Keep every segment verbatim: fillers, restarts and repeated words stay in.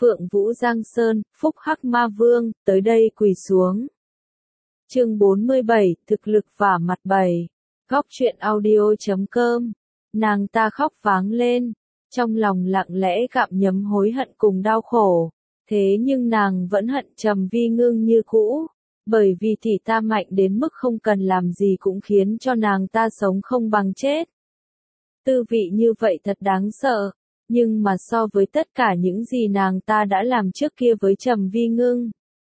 Phượng Vũ Giang Sơn, Phúc Hắc Ma Vương, tới đây quỳ xuống. Chương bốn mươi bảy, thực lực và mặt bày. Góc truyện audio chấm com. Nàng ta khóc váng lên, trong lòng lặng lẽ gặm nhấm hối hận cùng đau khổ. Thế nhưng nàng vẫn hận Trầm Vi Ngưng như cũ, bởi vì tỷ ta mạnh đến mức không cần làm gì cũng khiến cho nàng ta sống không bằng chết. Tư vị như vậy thật đáng sợ, nhưng mà so với tất cả những gì nàng ta đã làm trước kia với Trầm Vi Ngưng,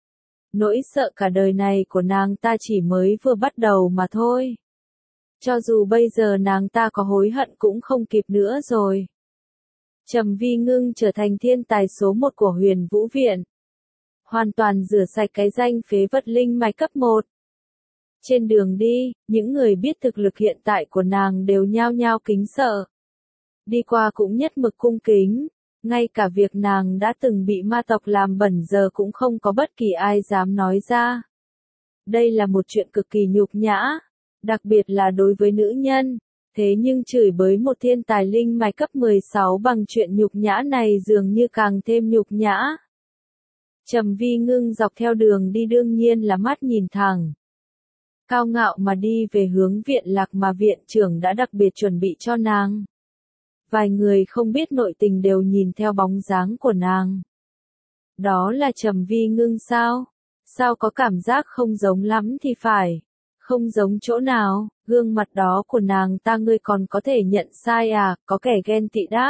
nỗi sợ cả đời này của nàng ta chỉ mới vừa bắt đầu mà thôi. Cho dù bây giờ nàng ta có hối hận cũng không kịp nữa rồi. Trầm Vi Ngưng trở thành thiên tài số một của Huyền Vũ Viện, hoàn toàn rửa sạch cái danh phế vật linh mạch cấp một. Trên đường đi, những người biết thực lực hiện tại của nàng đều nhao nhao kính sợ. Đi qua cũng nhất mực cung kính, ngay cả việc nàng đã từng bị ma tộc làm bẩn giờ cũng không có bất kỳ ai dám nói ra. Đây là một chuyện cực kỳ nhục nhã, đặc biệt là đối với nữ nhân, thế nhưng chửi bới một thiên tài linh mạch cấp mười sáu bằng chuyện nhục nhã này dường như càng thêm nhục nhã. Trầm Vi Ngưng dọc theo đường đi đương nhiên là mắt nhìn thẳng, cao ngạo mà đi về hướng viện lạc mà viện trưởng đã đặc biệt chuẩn bị cho nàng. Vài người không biết nội tình đều nhìn theo bóng dáng của nàng. Đó là Trầm Vi Ngưng sao? Sao có cảm giác không giống lắm thì phải. Không giống chỗ nào, gương mặt đó của nàng ta ngươi còn có thể nhận sai à, có kẻ ghen tị đáp.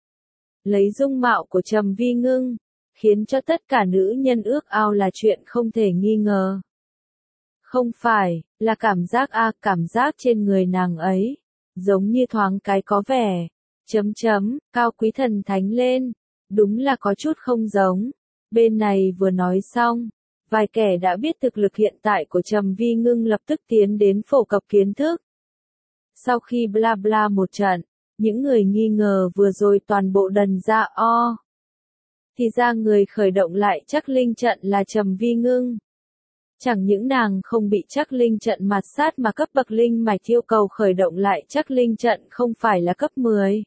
Lấy dung mạo của Trầm Vi Ngưng, khiến cho tất cả nữ nhân ước ao là chuyện không thể nghi ngờ. Không phải, là cảm giác a, à, cảm giác trên người nàng ấy, giống như thoáng cái có vẻ, chấm chấm, cao quý thần thánh lên, đúng là có chút không giống. Bên này vừa nói xong, vài kẻ đã biết thực lực hiện tại của Trầm Vi Ngưng lập tức tiến đến phổ cập kiến thức. Sau khi bla bla một trận, những người nghi ngờ vừa rồi toàn bộ đần ra o. Thì ra người khởi động lại Trắc Linh trận là Trầm Vi Ngưng. Chẳng những nàng không bị Trắc Linh trận mạt sát mà cấp bậc linh mạch yêu cầu khởi động lại Trắc Linh trận không phải là cấp mười,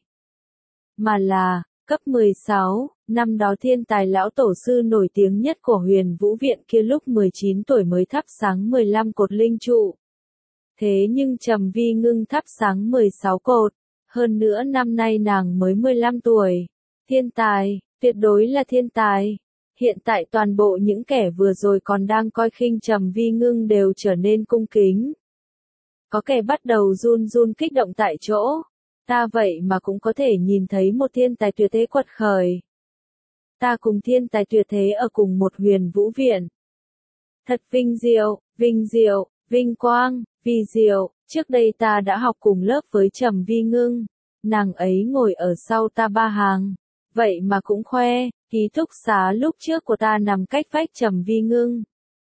mà là cấp mười sáu. Năm đó thiên tài lão tổ sư nổi tiếng nhất của Huyền Vũ Viện kia lúc mười chín tuổi mới thắp sáng mười lăm cột linh trụ. Thế nhưng Trầm Vi Ngưng thắp sáng mười sáu cột, hơn nữa năm nay nàng mới mười lăm tuổi. Thiên tài, tuyệt đối là thiên tài. Hiện tại toàn bộ những kẻ vừa rồi còn đang coi khinh Trầm Vi Ngưng đều trở nên cung kính. Có kẻ bắt đầu run run kích động tại chỗ. Ta vậy mà cũng có thể nhìn thấy một thiên tài tuyệt thế quật khởi. Ta cùng thiên tài tuyệt thế ở cùng một Huyền Vũ Viện. Thật vinh diệu, vinh diệu, vinh quang, vi diệu. Trước đây ta đã học cùng lớp với Trầm Vi Ngưng. Nàng ấy ngồi ở sau ta ba hàng. Vậy mà cũng khoe, ký túc xá lúc trước của ta nằm cách vách Trầm Vi Ngưng.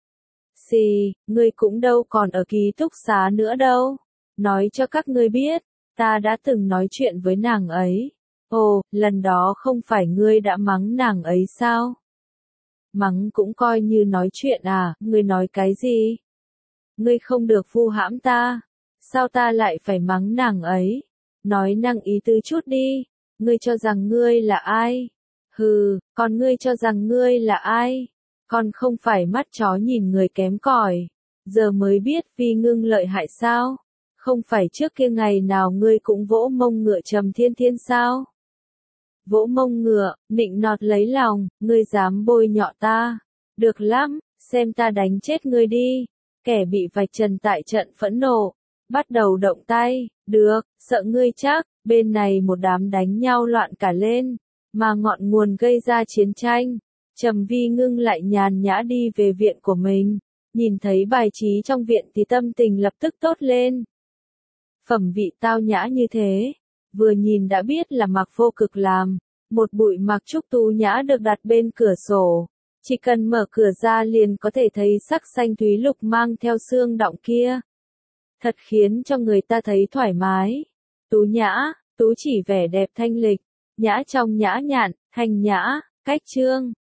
Xì, ngươi cũng đâu còn ở ký túc xá nữa đâu. Nói cho các ngươi biết, ta đã từng nói chuyện với nàng ấy. Ồ, lần đó không phải ngươi đã mắng nàng ấy sao? Mắng cũng coi như nói chuyện à, ngươi nói cái gì? Ngươi không được vu hãm ta. Sao ta lại phải mắng nàng ấy? Nói năng ý tứ chút đi. Ngươi cho rằng ngươi là ai? Hừ, còn ngươi cho rằng ngươi là ai? Còn không phải mắt chó nhìn người kém cỏi. Giờ mới biết Vi Ngưng lợi hại sao? Không phải trước kia ngày nào ngươi cũng vỗ mông ngựa Trầm Thiên Thiên sao? Vỗ mông ngựa, nịnh nọt lấy lòng, ngươi dám bôi nhọ ta. Được lắm, xem ta đánh chết ngươi đi. Kẻ bị vạch trần tại trận phẫn nộ, bắt đầu động tay, được, sợ ngươi chắc. Bên này một đám đánh nhau loạn cả lên, mà ngọn nguồn gây ra chiến tranh. Trầm Vi Ngưng lại nhàn nhã đi về viện của mình, nhìn thấy bài trí trong viện thì tâm tình lập tức tốt lên. Phẩm vị tao nhã như thế, vừa nhìn đã biết là Mạc Vô Cực làm, một bụi mạc trúc tú nhã được đặt bên cửa sổ, chỉ cần mở cửa ra liền có thể thấy sắc xanh thúy lục mang theo xương đọng kia. Thật khiến cho người ta thấy thoải mái. Tú nhã, tú chỉ vẻ đẹp thanh lịch, nhã trong nhã nhặn, thanh nhã, cách trương,